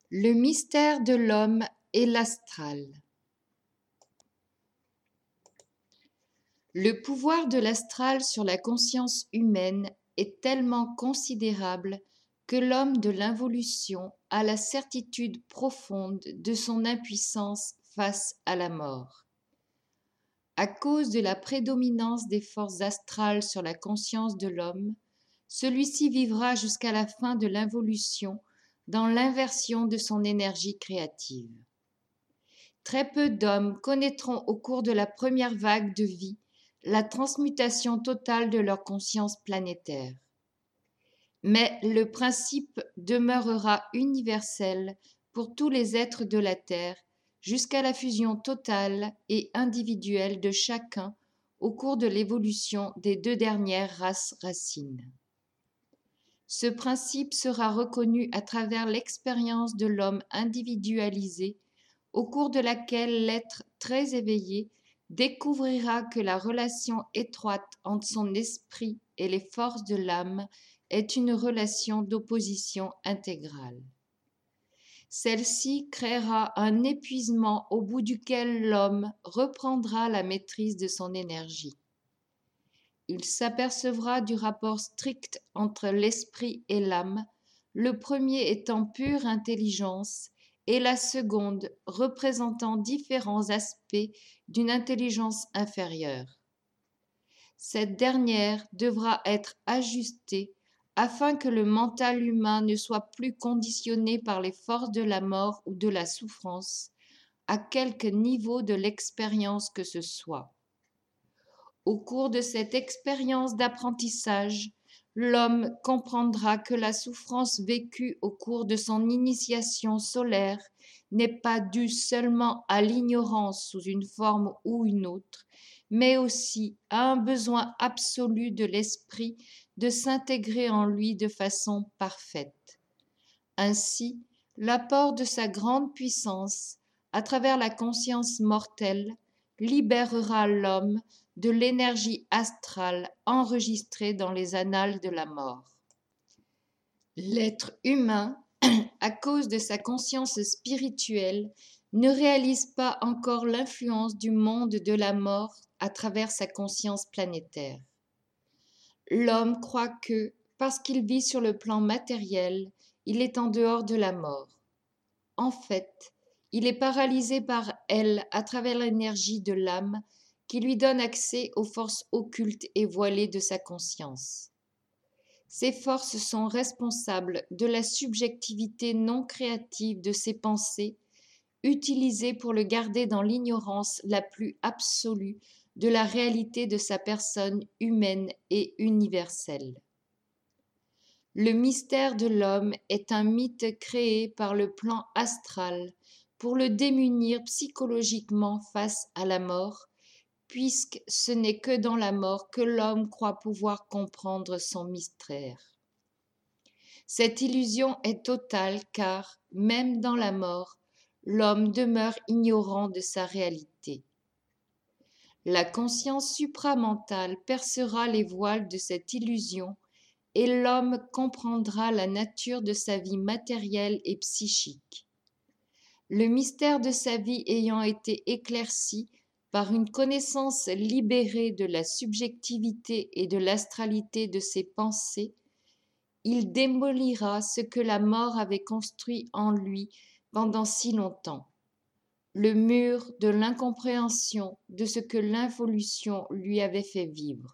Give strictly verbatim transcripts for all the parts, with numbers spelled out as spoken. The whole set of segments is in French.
Le mystère de l'homme et l'astral. Le pouvoir de l'astral sur la conscience humaine est tellement considérable que l'homme de l'involution a la certitude profonde de son impuissance face à la mort. À cause de la prédominance des forces astrales sur la conscience de l'homme, celui-ci vivra jusqu'à la fin de l'involution dans l'inversion de son énergie créative. Très peu d'hommes connaîtront au cours de la première vague de vie la transmutation totale de leur conscience planétaire. Mais le principe demeurera universel pour tous les êtres de la Terre jusqu'à la fusion totale et individuelle de chacun au cours de l'évolution des deux dernières races racines. Ce principe sera reconnu à travers l'expérience de l'homme individualisé, au cours de laquelle l'être très éveillé découvrira que la relation étroite entre son esprit et les forces de l'âme est une relation d'opposition intégrale. Celle-ci créera un épuisement au bout duquel l'homme reprendra la maîtrise de son énergie. Il s'apercevra du rapport strict entre l'esprit et l'âme, le premier étant pure intelligence et la seconde représentant différents aspects d'une intelligence inférieure. Cette dernière devra être ajustée afin que le mental humain ne soit plus conditionné par les forces de la mort ou de la souffrance, à quelque niveau de l'expérience que ce soit. Au cours de cette expérience d'apprentissage, l'homme comprendra que la souffrance vécue au cours de son initiation solaire n'est pas due seulement à l'ignorance sous une forme ou une autre, mais aussi à un besoin absolu de l'esprit de s'intégrer en lui de façon parfaite. Ainsi, l'apport de sa grande puissance, à travers la conscience mortelle, libérera l'homme de l'énergie astrale enregistrée dans les annales de la mort. L'être humain, à cause de sa conscience spirituelle, ne réalise pas encore l'influence du monde de la mort à travers sa conscience planétaire. L'homme croit que, parce qu'il vit sur le plan matériel, il est en dehors de la mort. En fait, il est paralysé par elle à travers l'énergie de l'âme qui lui donne accès aux forces occultes et voilées de sa conscience. Ces forces sont responsables de la subjectivité non créative de ses pensées, utilisées pour le garder dans l'ignorance la plus absolue de la réalité de sa personne humaine et universelle. Le mystère de l'homme est un mythe créé par le plan astral pour le démunir psychologiquement face à la mort, puisque ce n'est que dans la mort que l'homme croit pouvoir comprendre son mystère. Cette illusion est totale car, même dans la mort, l'homme demeure ignorant de sa réalité. La conscience supramentale percera les voiles de cette illusion et l'homme comprendra la nature de sa vie matérielle et psychique. Le mystère de sa vie ayant été éclairci par une connaissance libérée de la subjectivité et de l'astralité de ses pensées, il démolira ce que la mort avait construit en lui pendant si longtemps, le mur de l'incompréhension de ce que l'involution lui avait fait vivre.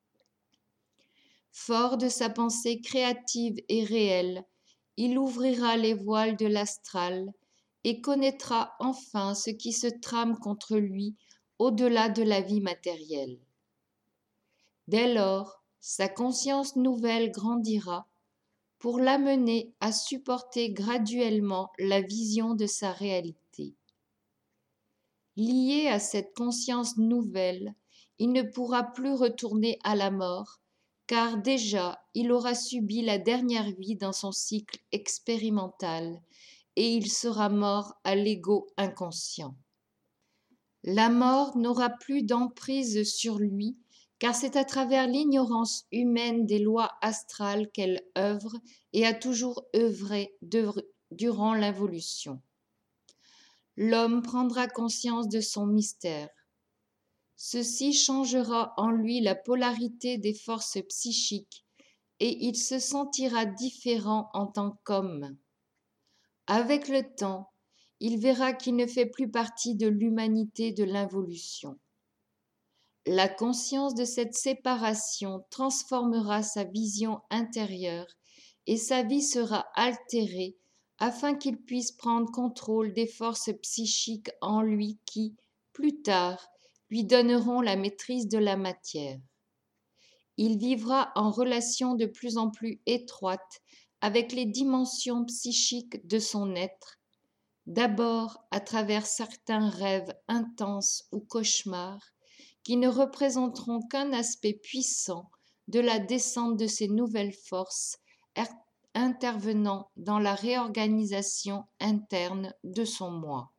Fort de sa pensée créative et réelle, il ouvrira les voiles de l'astral et connaîtra enfin ce qui se trame contre lui au-delà de la vie matérielle. Dès lors, sa conscience nouvelle grandira pour l'amener à supporter graduellement la vision de sa réalité. Lié à cette conscience nouvelle, il ne pourra plus retourner à la mort, car déjà il aura subi la dernière vie dans son cycle expérimental et il sera mort à l'ego inconscient. La mort n'aura plus d'emprise sur lui, car c'est à travers l'ignorance humaine des lois astrales qu'elle œuvre et a toujours œuvré durant l'involution. L'homme prendra conscience de son mystère. Ceci changera en lui la polarité des forces psychiques et il se sentira différent en tant qu'homme. Avec le temps, il verra qu'il ne fait plus partie de l'humanité de l'involution. La conscience de cette séparation transformera sa vision intérieure et sa vie sera altérée afin qu'il puisse prendre contrôle des forces psychiques en lui qui, plus tard, lui donneront la maîtrise de la matière. Il vivra en relation de plus en plus étroite avec les dimensions psychiques de son être, d'abord à travers certains rêves intenses ou cauchemars qui ne représenteront qu'un aspect puissant de la descente de ces nouvelles forces intervenant dans la réorganisation interne de son moi.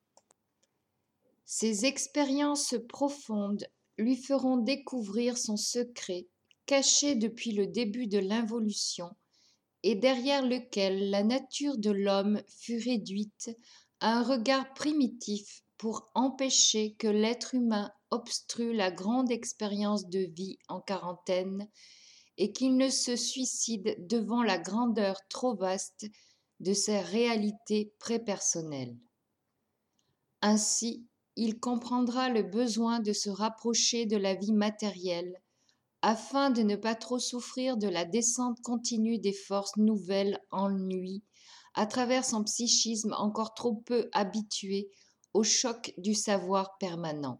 Ces expériences profondes lui feront découvrir son secret caché depuis le début de l'involution et derrière lequel la nature de l'homme fut réduite à un regard primitif pour empêcher que l'être humain obstrue la grande expérience de vie en quarantaine et qu'il ne se suicide devant la grandeur trop vaste de ses réalités prépersonnelles. Ainsi, il comprendra le besoin de se rapprocher de la vie matérielle afin de ne pas trop souffrir de la descente continue des forces nouvelles en lui, à travers son psychisme encore trop peu habitué au choc du savoir permanent.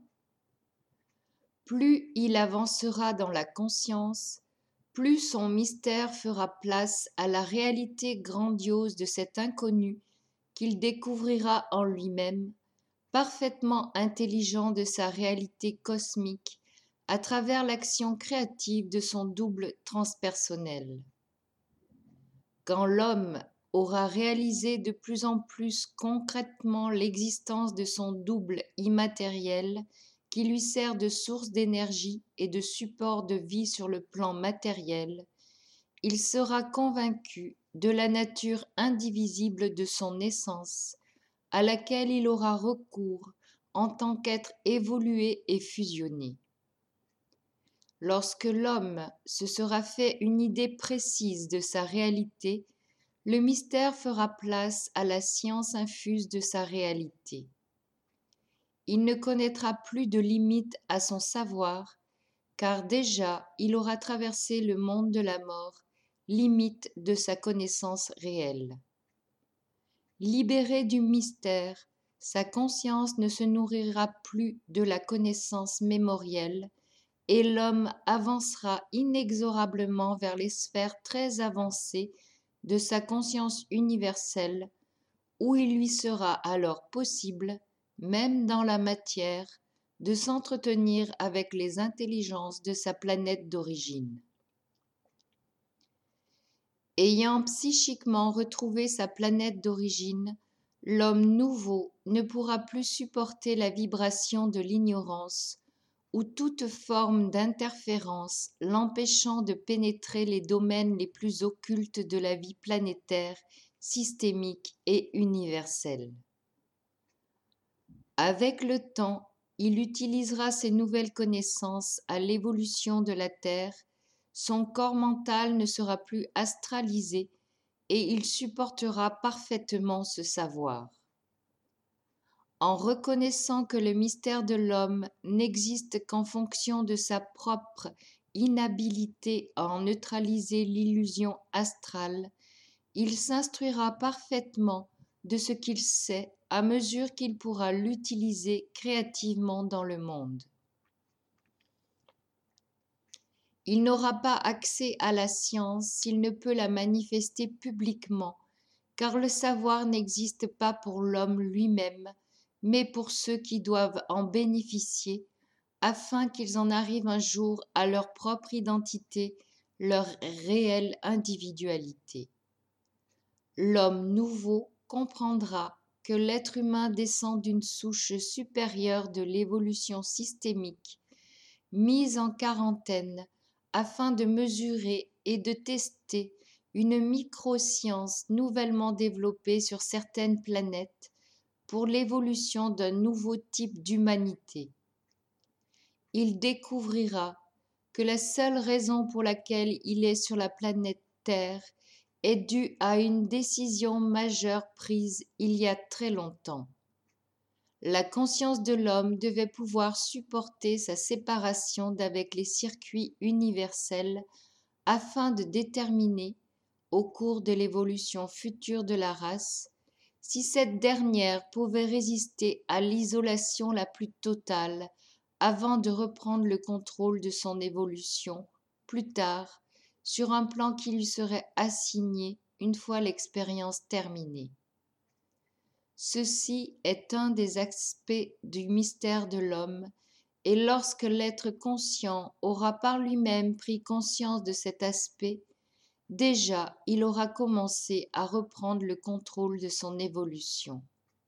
Plus il avancera dans la conscience, plus son mystère fera place à la réalité grandiose de cet inconnu qu'il découvrira en lui-même, parfaitement intelligent de sa réalité cosmique, à travers l'action créative de son double transpersonnel. Quand l'homme aura réalisé de plus en plus concrètement l'existence de son double immatériel qui lui sert de source d'énergie et de support de vie sur le plan matériel, il sera convaincu de la nature indivisible de son essence, à laquelle il aura recours en tant qu'être évolué et fusionné. Lorsque l'homme se sera fait une idée précise de sa réalité, le mystère fera place à la science infuse de sa réalité. Il ne connaîtra plus de limite à son savoir, car déjà il aura traversé le monde de la mort, limite de sa connaissance réelle. Libéré du mystère, sa conscience ne se nourrira plus de la connaissance mémorielle, et l'homme avancera inexorablement vers les sphères très avancées de sa conscience universelle, où il lui sera alors possible, même dans la matière, de s'entretenir avec les intelligences de sa planète d'origine. Ayant psychiquement retrouvé sa planète d'origine, l'homme nouveau ne pourra plus supporter la vibration de l'ignorance, ou toute forme d'interférence l'empêchant de pénétrer les domaines les plus occultes de la vie planétaire, systémique et universelle. Avec le temps, il utilisera ces nouvelles connaissances à l'évolution de la Terre, son corps mental ne sera plus astralisé et il supportera parfaitement ce savoir. En reconnaissant que le mystère de l'homme n'existe qu'en fonction de sa propre inhabilité à en neutraliser l'illusion astrale, il s'instruira parfaitement de ce qu'il sait à mesure qu'il pourra l'utiliser créativement dans le monde. Il n'aura pas accès à la science s'il ne peut la manifester publiquement, car le savoir n'existe pas pour l'homme lui-même, mais pour ceux qui doivent en bénéficier, afin qu'ils en arrivent un jour à leur propre identité, leur réelle individualité. L'homme nouveau comprendra que l'être humain descend d'une souche supérieure de l'évolution systémique, mise en quarantaine afin de mesurer et de tester une microscience nouvellement développée sur certaines planètes pour l'évolution d'un nouveau type d'humanité. Il découvrira que la seule raison pour laquelle il est sur la planète Terre est due à une décision majeure prise il y a très longtemps. La conscience de l'homme devait pouvoir supporter sa séparation d'avec les circuits universels afin de déterminer, au cours de l'évolution future de la race, si cette dernière pouvait résister à l'isolation la plus totale avant de reprendre le contrôle de son évolution, plus tard, sur un plan qui lui serait assigné une fois l'expérience terminée. Ceci est un des aspects du mystère de l'homme, et lorsque l'être conscient aura par lui-même pris conscience de cet aspect, déjà il aura commencé à reprendre le contrôle de son évolution.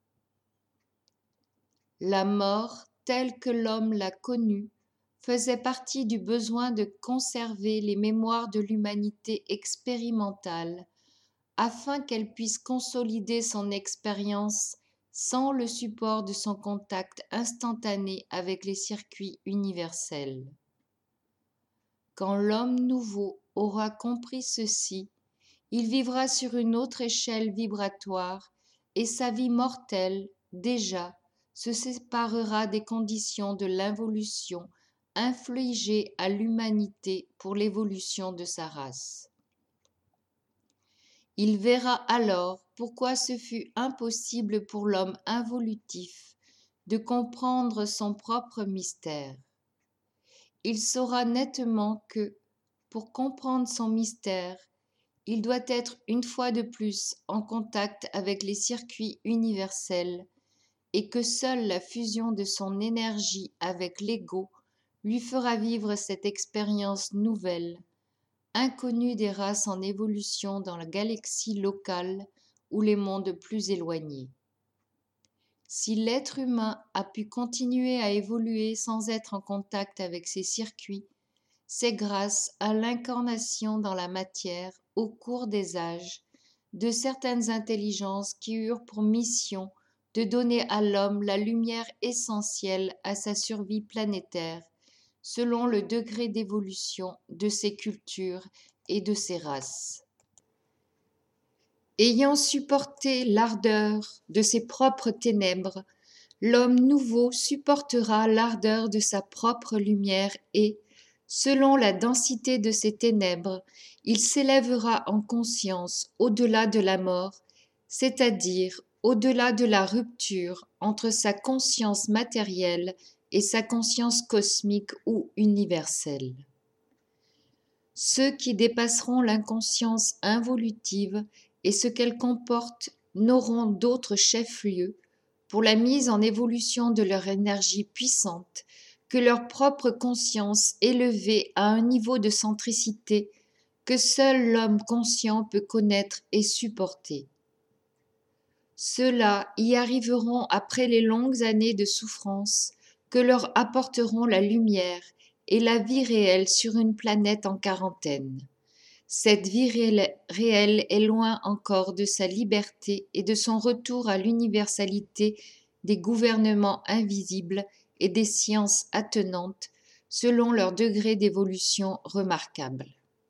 La mort, telle que l'homme l'a connue, faisait partie du besoin de conserver les mémoires de l'humanité expérimentale afin qu'elle puisse consolider son expérience sans le support de son contact instantané avec les circuits universels. Quand l'homme nouveau aura compris ceci, il vivra sur une autre échelle vibratoire et sa vie mortelle, déjà, se séparera des conditions de l'involution infligées à l'humanité pour l'évolution de sa race. Il verra alors pourquoi ce fut impossible pour l'homme involutif de comprendre son propre mystère. Il saura nettement que, pour comprendre son mystère, il doit être une fois de plus en contact avec les circuits universels et que seule la fusion de son énergie avec l'ego lui fera vivre cette expérience nouvelle, inconnue des races en évolution dans la galaxie locale ou les mondes plus éloignés. Si l'être humain a pu continuer à évoluer sans être en contact avec ces circuits, c'est grâce à l'incarnation dans la matière, au cours des âges, de certaines intelligences qui eurent pour mission de donner à l'homme la lumière essentielle à sa survie planétaire, selon le degré d'évolution de ses cultures et de ses races. Ayant supporté l'ardeur de ses propres ténèbres, l'homme nouveau supportera l'ardeur de sa propre lumière et, selon la densité de ses ténèbres, il s'élèvera en conscience au-delà de la mort, c'est-à-dire au-delà de la rupture entre sa conscience matérielle et sa conscience cosmique ou universelle. Ceux qui dépasseront l'inconscience involutive et ce qu'elle comporte n'auront d'autre chef-lieu pour la mise en évolution de leur énergie puissante que leur propre conscience élevée à un niveau de centricité que seul l'homme conscient peut connaître et supporter. Ceux-là y arriveront après les longues années de souffrance que leur apporteront la lumière et la vie réelle sur une planète en quarantaine. Cette vie réelle est loin encore de sa liberté et de son retour à l'universalité des gouvernements invisibles et des sciences attenantes selon leur degré d'évolution remarquable.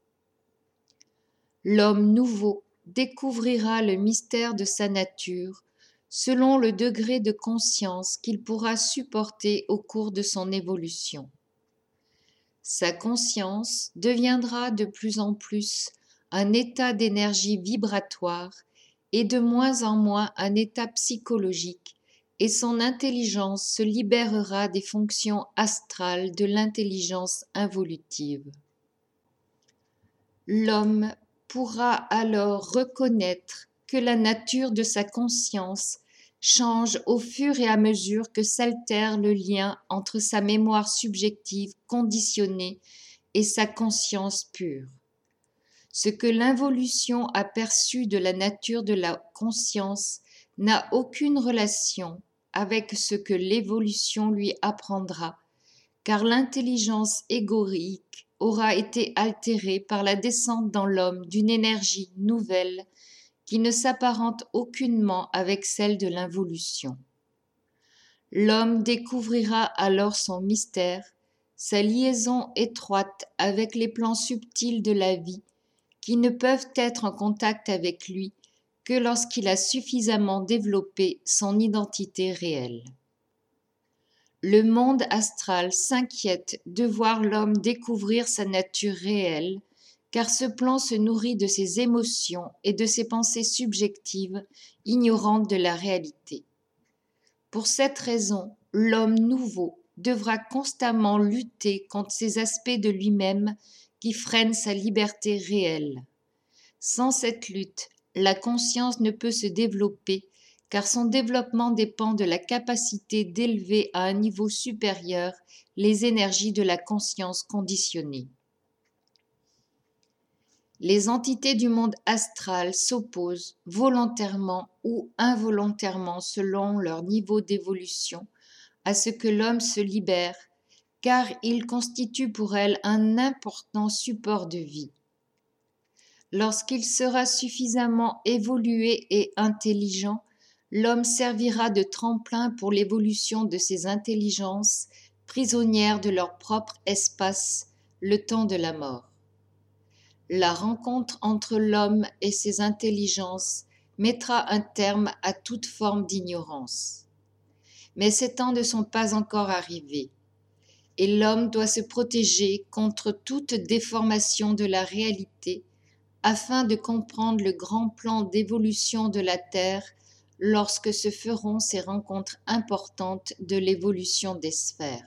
L'homme nouveau découvrira le mystère de sa nature selon le degré de conscience qu'il pourra supporter au cours de son évolution. Sa conscience deviendra de plus en plus un état d'énergie vibratoire et de moins en moins un état psychologique, et son intelligence se libérera des fonctions astrales de l'intelligence involutive. L'homme pourra alors reconnaître que la nature de sa conscience change au fur et à mesure que s'altère le lien entre sa mémoire subjective conditionnée et sa conscience pure. Ce que l'involution a perçu de la nature de la conscience n'a aucune relation avec ce que l'évolution lui apprendra, car l'intelligence égoïque aura été altéré par la descente dans l'homme d'une énergie nouvelle qui ne s'apparente aucunement avec celle de l'involution. L'homme découvrira alors son mystère, sa liaison étroite avec les plans subtils de la vie qui ne peuvent être en contact avec lui que lorsqu'il a suffisamment développé son identité réelle. Le monde astral s'inquiète de voir l'homme découvrir sa nature réelle, car ce plan se nourrit de ses émotions et de ses pensées subjectives, ignorantes de la réalité. Pour cette raison, l'homme nouveau devra constamment lutter contre ces aspects de lui-même qui freinent sa liberté réelle. Sans cette lutte, la conscience ne peut se développer, car son développement dépend de la capacité d'élever à un niveau supérieur les énergies de la conscience conditionnée. Les entités du monde astral s'opposent volontairement ou involontairement selon leur niveau d'évolution à ce que l'homme se libère, car il constitue pour elles un important support de vie. Lorsqu'il sera suffisamment évolué et intelligent, l'homme servira de tremplin pour l'évolution de ces intelligences, prisonnières de leur propre espace, le temps de la mort. La rencontre entre l'homme et ses intelligences mettra un terme à toute forme d'ignorance. Mais ces temps ne sont pas encore arrivés, et l'homme doit se protéger contre toute déformation de la réalité afin de comprendre le grand plan d'évolution de la Terre lorsque se feront ces rencontres importantes de l'évolution des sphères.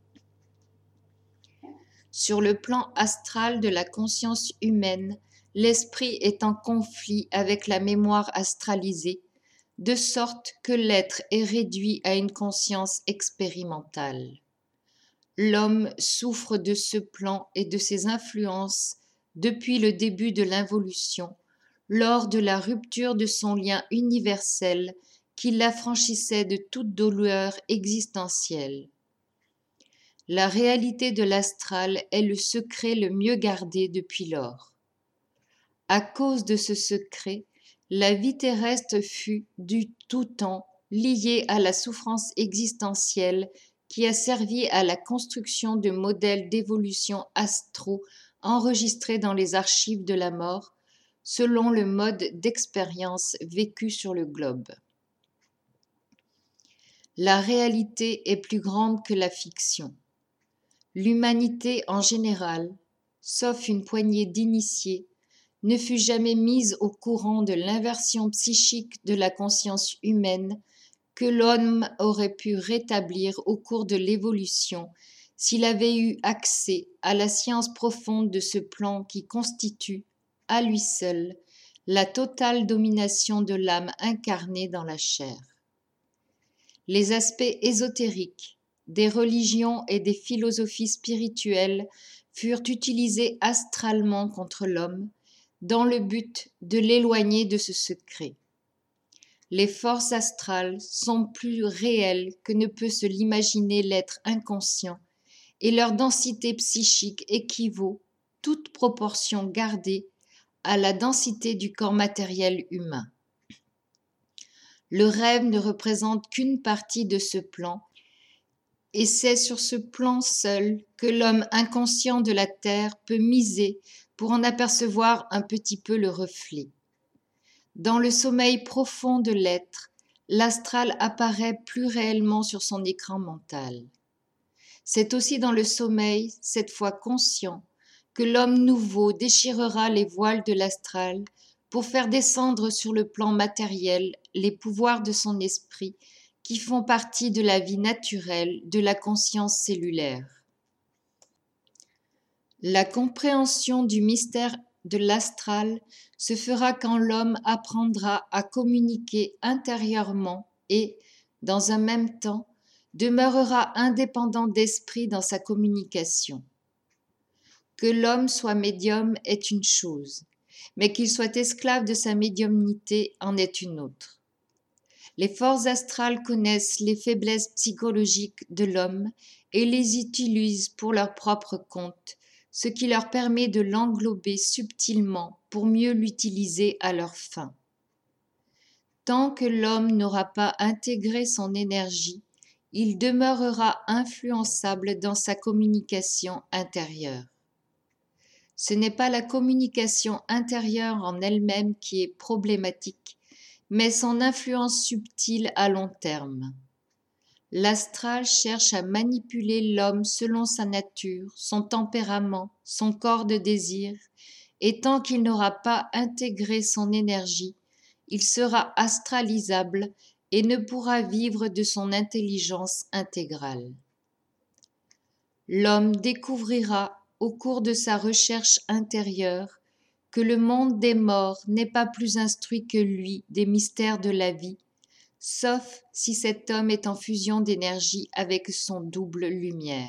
Sur le plan astral de la conscience humaine, l'esprit est en conflit avec la mémoire astralisée, de sorte que l'être est réduit à une conscience expérimentale. L'homme souffre de ce plan et de ses influences depuis le début de l'involution, lors de la rupture de son lien universel qui l'affranchissait de toute douleur existentielle. La réalité de l'astral est le secret le mieux gardé depuis lors. À cause de ce secret, la vie terrestre fut du tout temps liée à la souffrance existentielle qui a servi à la construction de modèles d'évolution astraux enregistrés dans les archives de la mort, selon le mode d'expérience vécu sur le globe. La réalité est plus grande que la fiction. L'humanité en général, sauf une poignée d'initiés, ne fut jamais mise au courant de l'inversion psychique de la conscience humaine que l'homme aurait pu rétablir au cours de l'évolution s'il avait eu accès à la science profonde de ce plan qui constitue, à lui seul, la totale domination de l'âme incarnée dans la chair. Les aspects ésotériques des religions et des philosophies spirituelles furent utilisés astralement contre l'homme dans le but de l'éloigner de ce secret. Les forces astrales sont plus réelles que ne peut se l'imaginer l'être inconscient et leur densité psychique équivaut, toute proportion gardée, à la densité du corps matériel humain. Le rêve ne représente qu'une partie de ce plan, et c'est sur ce plan seul que l'homme inconscient de la Terre peut miser pour en apercevoir un petit peu le reflet. Dans le sommeil profond de l'être, l'astral apparaît plus réellement sur son écran mental. C'est aussi dans le sommeil, cette fois conscient, que l'homme nouveau déchirera les voiles de l'astral pour faire descendre sur le plan matériel les pouvoirs de son esprit qui font partie de la vie naturelle de la conscience cellulaire. La compréhension du mystère de l'astral se fera quand l'homme apprendra à communiquer intérieurement et, dans un même temps, demeurera indépendant d'esprit dans sa communication. Que l'homme soit médium est une chose, mais qu'il soit esclave de sa médiumnité en est une autre. Les forces astrales connaissent les faiblesses psychologiques de l'homme et les utilisent pour leur propre compte, ce qui leur permet de l'englober subtilement pour mieux l'utiliser à leur fin. Tant que l'homme n'aura pas intégré son énergie, il demeurera influençable dans sa communication intérieure. Ce n'est pas la communication intérieure en elle-même qui est problématique, mais son influence subtile à long terme. L'astral cherche à manipuler l'homme selon sa nature, son tempérament, son corps de désir, et tant qu'il n'aura pas intégré son énergie, il sera astralisable et ne pourra vivre de son intelligence intégrale. L'homme découvrira, au cours de sa recherche intérieure, que le monde des morts n'est pas plus instruit que lui des mystères de la vie, sauf si cet homme est en fusion d'énergie avec son double lumière.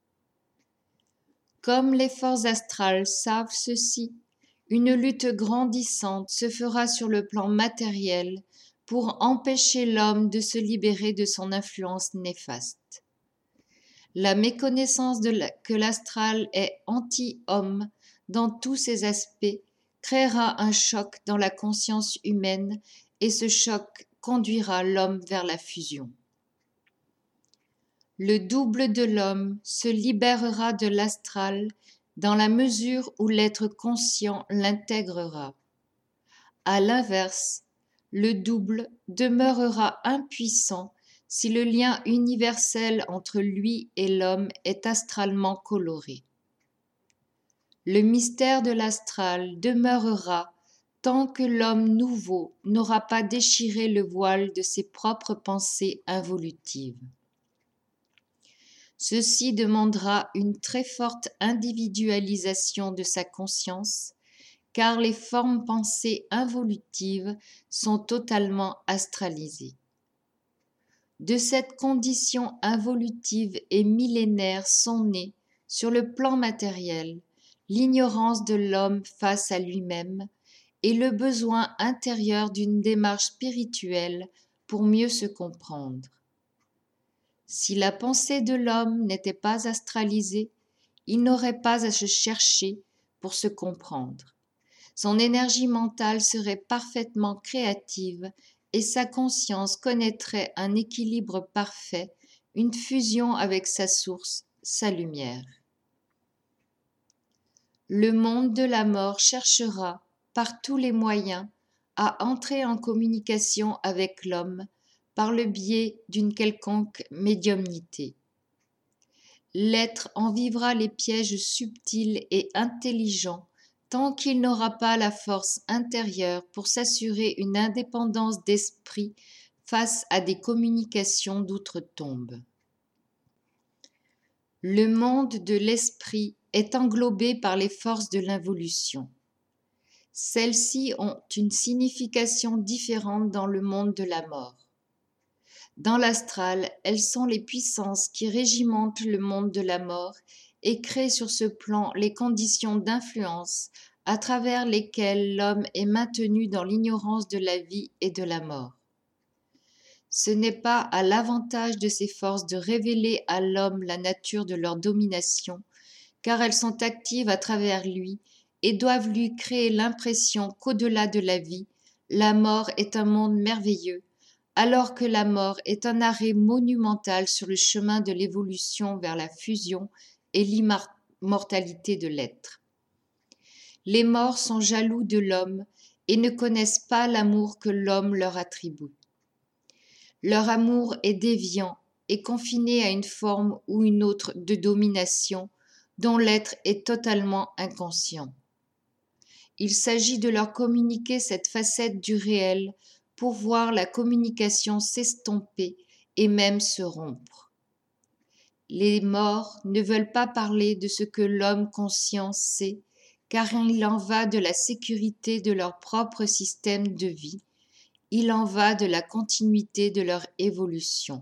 Comme les forces astrales savent ceci, une lutte grandissante se fera sur le plan matériel pour empêcher l'homme de se libérer de son influence néfaste. La méconnaissance de la, que l'astral est anti-homme dans tous ses aspects créera un choc dans la conscience humaine et ce choc conduira l'homme vers la fusion. Le double de l'homme se libérera de l'astral dans la mesure où l'être conscient l'intégrera. À l'inverse, le double demeurera impuissant si le lien universel entre lui et l'homme est astralement coloré. Le mystère de l'astral demeurera tant que l'homme nouveau n'aura pas déchiré le voile de ses propres pensées involutives. Ceci demandera une très forte individualisation de sa conscience, car les formes pensées involutives sont totalement astralisées. De cette condition involutive et millénaire sont nées, sur le plan matériel, l'ignorance de l'homme face à lui-même et le besoin intérieur d'une démarche spirituelle pour mieux se comprendre. Si la pensée de l'homme n'était pas astralisée, il n'aurait pas à se chercher pour se comprendre. Son énergie mentale serait parfaitement créative et sa conscience connaîtrait un équilibre parfait, une fusion avec sa source, sa lumière. Le monde de la mort cherchera, par tous les moyens, à entrer en communication avec l'homme par le biais d'une quelconque médiumnité. L'être en vivra les pièges subtils et intelligents tant qu'il n'aura pas la force intérieure pour s'assurer une indépendance d'esprit face à des communications d'outre-tombe. Le monde de l'esprit est englobé par les forces de l'involution. Celles-ci ont une signification différente dans le monde de la mort. Dans l'astral, elles sont les puissances qui régimentent le monde de la mort et créent sur ce plan les conditions d'influence à travers lesquelles l'homme est maintenu dans l'ignorance de la vie et de la mort. Ce n'est pas à l'avantage de ces forces de révéler à l'homme la nature de leur domination, car elles sont actives à travers lui et doivent lui créer l'impression qu'au-delà de la vie, la mort est un monde merveilleux, alors que la mort est un arrêt monumental sur le chemin de l'évolution vers la fusion et l'immortalité de l'être. Les morts sont jaloux de l'homme et ne connaissent pas l'amour que l'homme leur attribue. Leur amour est déviant et confiné à une forme ou une autre de domination dont l'être est totalement inconscient. Il s'agit de leur communiquer cette facette du réel pour voir la communication s'estomper et même se rompre. Les morts ne veulent pas parler de ce que l'homme conscient sait, car il en va de la sécurité de leur propre système de vie, il en va de la continuité de leur évolution.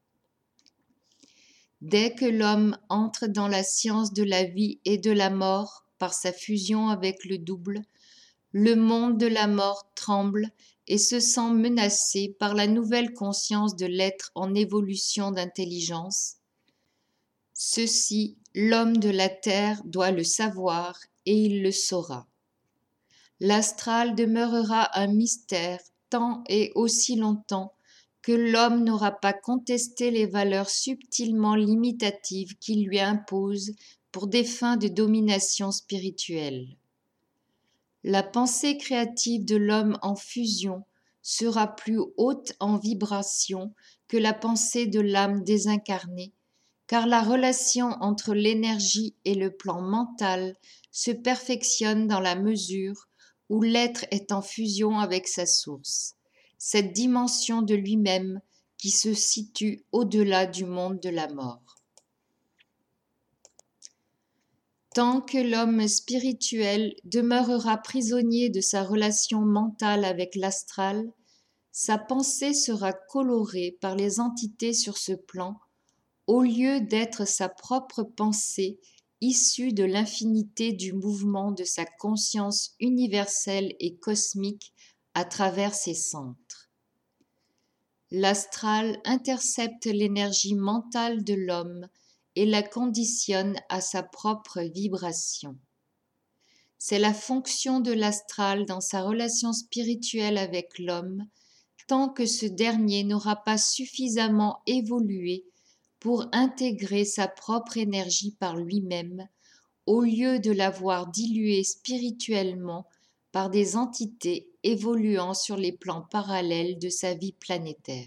Dès que l'homme entre dans la science de la vie et de la mort par sa fusion avec le double, le monde de la mort tremble et se sent menacé par la nouvelle conscience de l'être en évolution d'intelligence. Ceci, l'homme de la terre doit le savoir et il le saura. L'astral demeurera un mystère tant et aussi longtemps que l'homme n'aura pas contesté les valeurs subtilement limitatives qu'il lui impose pour des fins de domination spirituelle. La pensée créative de l'homme en fusion sera plus haute en vibration que la pensée de l'âme désincarnée, car la relation entre l'énergie et le plan mental se perfectionne dans la mesure où l'être est en fusion avec sa source, cette dimension de lui-même qui se situe au-delà du monde de la mort. Tant que l'homme spirituel demeurera prisonnier de sa relation mentale avec l'astral, sa pensée sera colorée par les entités sur ce plan, au lieu d'être sa propre pensée issue de l'infinité du mouvement de sa conscience universelle et cosmique à travers ses centres. L'astral intercepte l'énergie mentale de l'homme et la conditionne à sa propre vibration. C'est la fonction de l'astral dans sa relation spirituelle avec l'homme, tant que ce dernier n'aura pas suffisamment évolué pour intégrer sa propre énergie par lui-même, au lieu de l'avoir diluée spirituellement par des entités évoluant sur les plans parallèles de sa vie planétaire.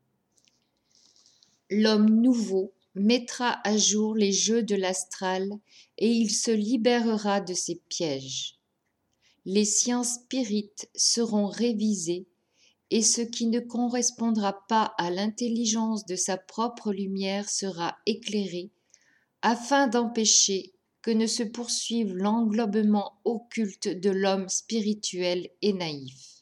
L'homme nouveau mettra à jour les jeux de l'astral et il se libérera de ses pièges. Les sciences spirites seront révisées et ce qui ne correspondra pas à l'intelligence de sa propre lumière sera éclairé afin d'empêcher que ne se poursuive l'englobement occulte de l'homme spirituel et naïf.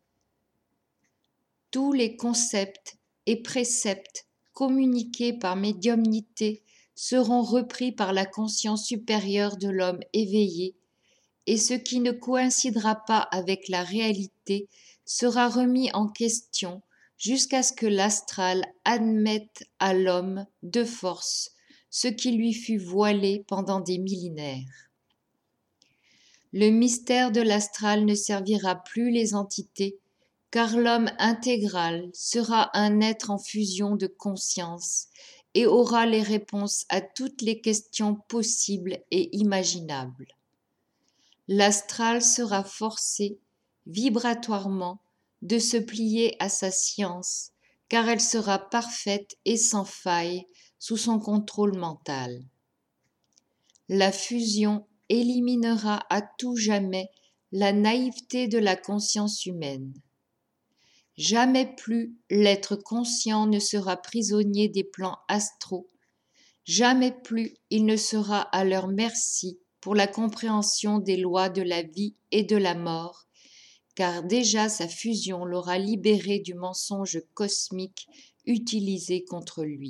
Tous les concepts et préceptes communiqués par médiumnité seront repris par la conscience supérieure de l'homme éveillé, et ce qui ne coïncidera pas avec la réalité sera remis en question jusqu'à ce que l'astral admette à l'homme de force ce qui lui fut voilé pendant des millénaires. Le mystère de l'astral ne servira plus les entités, car l'homme intégral sera un être en fusion de conscience et aura les réponses à toutes les questions possibles et imaginables. L'astral sera forcé, vibratoirement, de se plier à sa science, car elle sera parfaite et sans faille sous son contrôle mental. La fusion éliminera à tout jamais la naïveté de la conscience humaine. Jamais plus l'être conscient ne sera prisonnier des plans astraux, jamais plus il ne sera à leur merci pour la compréhension des lois de la vie et de la mort, car déjà sa fusion l'aura libéré du mensonge cosmique utilisé contre lui.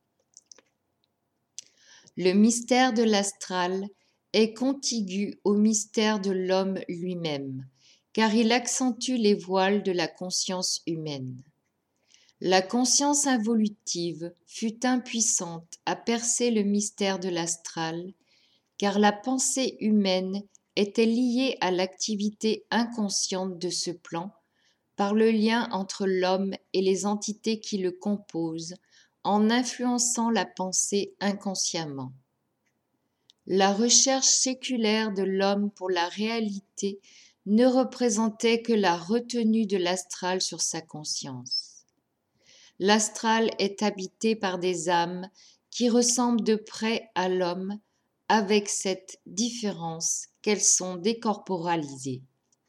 Le mystère de l'astral est contigu au mystère de l'homme lui-même, car il accentue les voiles de la conscience humaine. La conscience involutive fut impuissante à percer le mystère de l'astral, car la pensée humaine était liée à l'activité inconsciente de ce plan par le lien entre l'homme et les entités qui le composent, en influençant la pensée inconsciemment. La recherche séculaire de l'homme pour la réalité ne représentait que la retenue de l'astral sur sa conscience. L'astral est habité par des âmes qui ressemblent de près à l'homme, avec cette différence qu'elles sont décorporalisées.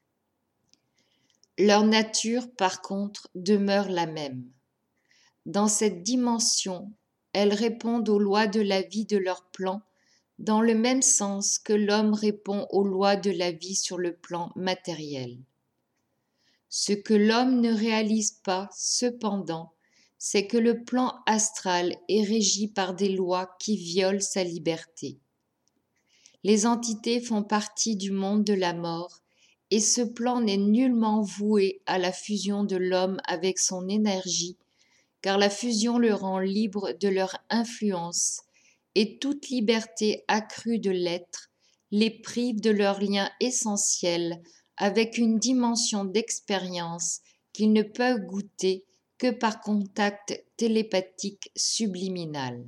Leur nature, par contre, demeure la même. Dans cette dimension, elles répondent aux lois de la vie de leur plan, dans le même sens que l'homme répond aux lois de la vie sur le plan matériel. Ce que l'homme ne réalise pas, cependant, c'est que le plan astral est régi par des lois qui violent sa liberté. Les entités font partie du monde de la mort, et ce plan n'est nullement voué à la fusion de l'homme avec son énergie, car la fusion le rend libre de leur influence et toute liberté accrue de l'être les prive de leur lien essentiel avec une dimension d'expérience qu'ils ne peuvent goûter que par contact télépathique subliminal.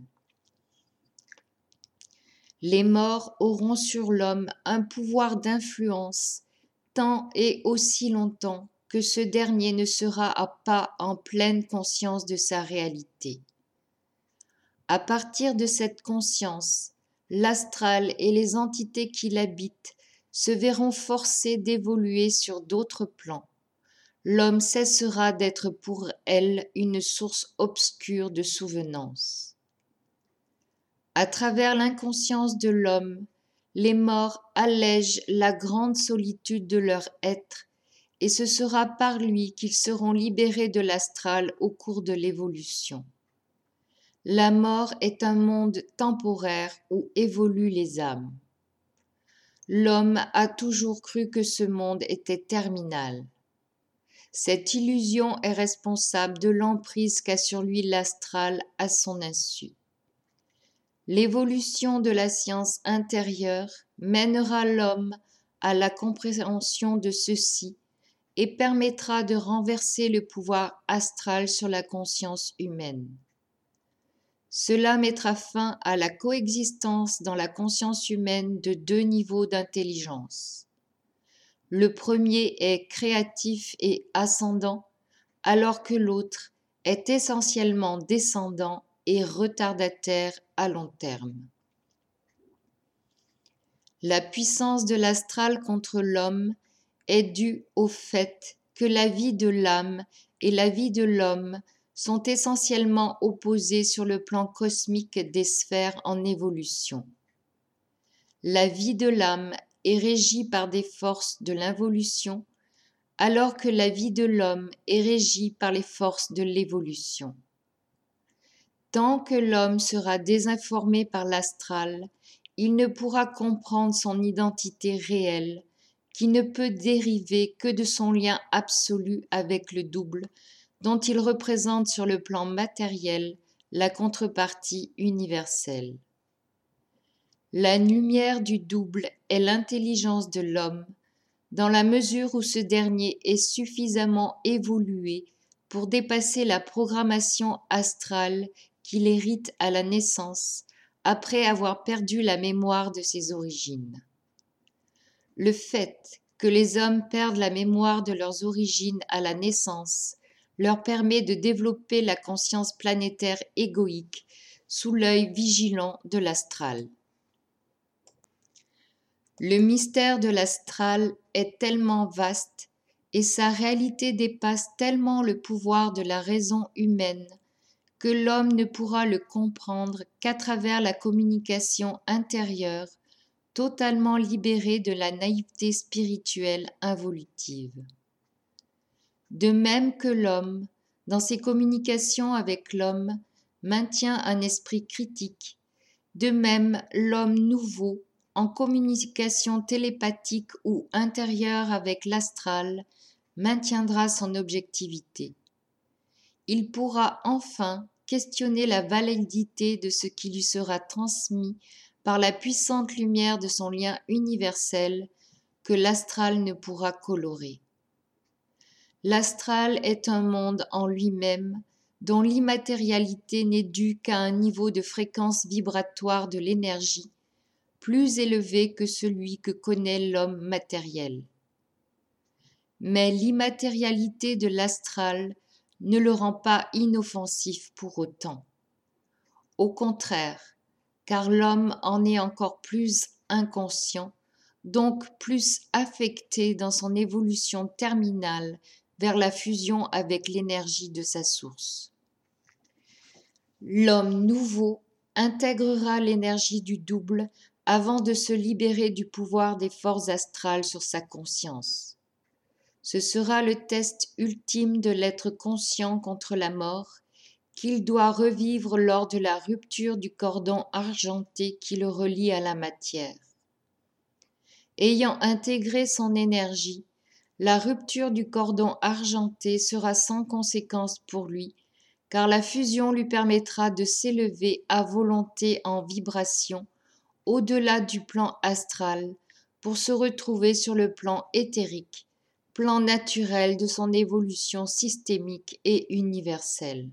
Les morts auront sur l'homme un pouvoir d'influence tant et aussi longtemps que ce dernier ne sera pas en pleine conscience de sa réalité. À partir de cette conscience, l'astral et les entités qui l'habitent se verront forcés d'évoluer sur d'autres plans. L'homme cessera d'être pour elle une source obscure de souvenance. À travers l'inconscience de l'homme, les morts allègent la grande solitude de leur être, et ce sera par lui qu'ils seront libérés de l'astral au cours de l'évolution. La mort est un monde temporaire où évoluent les âmes. L'homme a toujours cru que ce monde était terminal. Cette illusion est responsable de l'emprise qu'a sur lui l'astral à son insu. L'évolution de la science intérieure mènera l'homme à la compréhension de ceci et permettra de renverser le pouvoir astral sur la conscience humaine. Cela mettra fin à la coexistence dans la conscience humaine de deux niveaux d'intelligence. Le premier est créatif et ascendant, alors que l'autre est essentiellement descendant et retardataire à long terme. La puissance de l'astral contre l'homme est due au fait que la vie de l'âme et la vie de l'homme sont essentiellement opposées sur le plan cosmique des sphères en évolution. La vie de l'âme est régie par des forces de l'involution, alors que la vie de l'homme est régie par les forces de l'évolution. Tant que l'homme sera désinformé par l'astral, il ne pourra comprendre son identité réelle, qui ne peut dériver que de son lien absolu avec le double, dont il représente sur le plan matériel la contrepartie universelle. La lumière du double est l'intelligence de l'homme, dans la mesure où ce dernier est suffisamment évolué pour dépasser la programmation astrale qu'il hérite à la naissance, après avoir perdu la mémoire de ses origines. Le fait que les hommes perdent la mémoire de leurs origines à la naissance leur permet de développer la conscience planétaire égoïque sous l'œil vigilant de l'astral. Le mystère de l'astral est tellement vaste et sa réalité dépasse tellement le pouvoir de la raison humaine que l'homme ne pourra le comprendre qu'à travers la communication intérieure, totalement libérée de la naïveté spirituelle involutive. De même que l'homme, dans ses communications avec l'homme, maintient un esprit critique, de même l'homme nouveau, en communication télépathique ou intérieure avec l'astral, maintiendra son objectivité. Il pourra enfin questionner la validité de ce qui lui sera transmis par la puissante lumière de son lien universel que l'astral ne pourra colorer. L'astral est un monde en lui-même dont l'immatérialité n'est due qu'à un niveau de fréquence vibratoire de l'énergie plus élevé que celui que connaît l'homme matériel. Mais l'immatérialité de l'astral ne le rend pas inoffensif pour autant. Au contraire, car l'homme en est encore plus inconscient, donc plus affecté dans son évolution terminale vers la fusion avec l'énergie de sa source. L'homme nouveau intégrera l'énergie du double avant de se libérer du pouvoir des forces astrales sur sa conscience. Ce sera le test ultime de l'être conscient contre la mort qu'il doit revivre lors de la rupture du cordon argenté qui le relie à la matière. Ayant intégré son énergie, la rupture du cordon argenté sera sans conséquence pour lui, car la fusion lui permettra de s'élever à volonté en vibration au-delà du plan astral pour se retrouver sur le plan éthérique, plan naturel de son évolution systémique et universelle.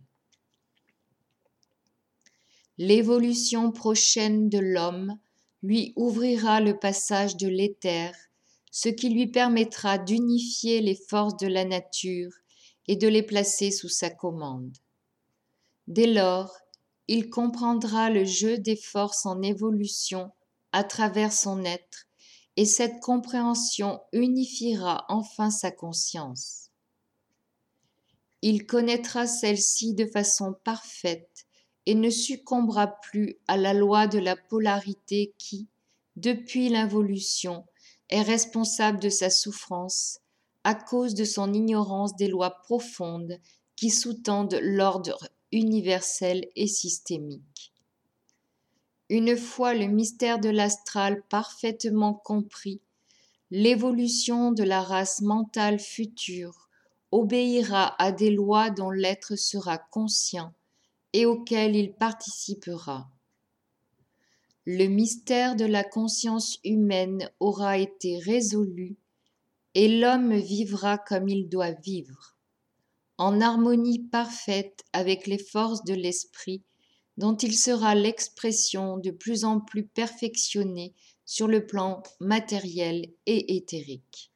L'évolution prochaine de l'homme lui ouvrira le passage de l'éther, ce qui lui permettra d'unifier les forces de la nature et de les placer sous sa commande. Dès lors, il comprendra le jeu des forces en évolution à travers son être, et cette compréhension unifiera enfin sa conscience. Il connaîtra celle-ci de façon parfaite et ne succombera plus à la loi de la polarité qui, depuis l'involution, est responsable de sa souffrance à cause de son ignorance des lois profondes qui sous-tendent l'ordre universel et systémique. Une fois le mystère de l'astral parfaitement compris, l'évolution de la race mentale future obéira à des lois dont l'être sera conscient et auxquelles il participera. Le mystère de la conscience humaine aura été résolu et l'homme vivra comme il doit vivre, en harmonie parfaite avec les forces de l'esprit dont il sera l'expression de plus en plus perfectionnée sur le plan matériel et éthérique.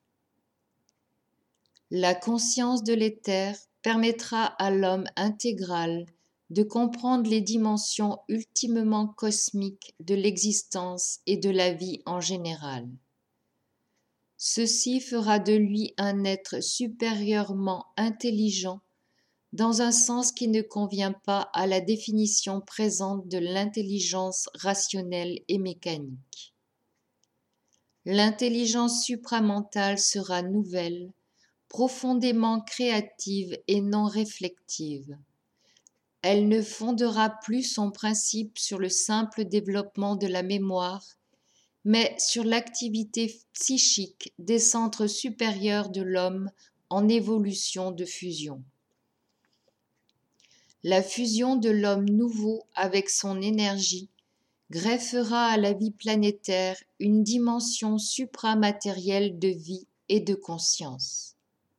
La conscience de l'éther permettra à l'homme intégral de comprendre les dimensions ultimement cosmiques de l'existence et de la vie en général. Ceci fera de lui un être supérieurement intelligent dans un sens qui ne convient pas à la définition présente de l'intelligence rationnelle et mécanique. L'intelligence supramentale sera nouvelle, profondément créative et non réflexive. Elle ne fondera plus son principe sur le simple développement de la mémoire, mais sur l'activité psychique des centres supérieurs de l'homme en évolution de fusion. La fusion de l'homme nouveau avec son énergie greffera à la vie planétaire une dimension supramatérielle de vie et de conscience.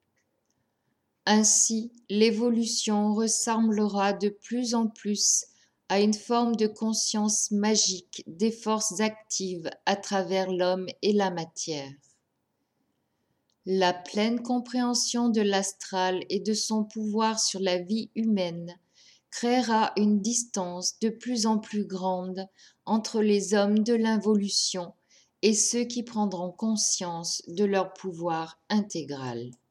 Ainsi, l'évolution ressemblera de plus en plus à une forme de conscience magique des forces actives à travers l'homme et la matière. La pleine compréhension de l'astral et de son pouvoir sur la vie humaine créera une distance de plus en plus grande entre les hommes de l'involution et ceux qui prendront conscience de leur pouvoir intégral.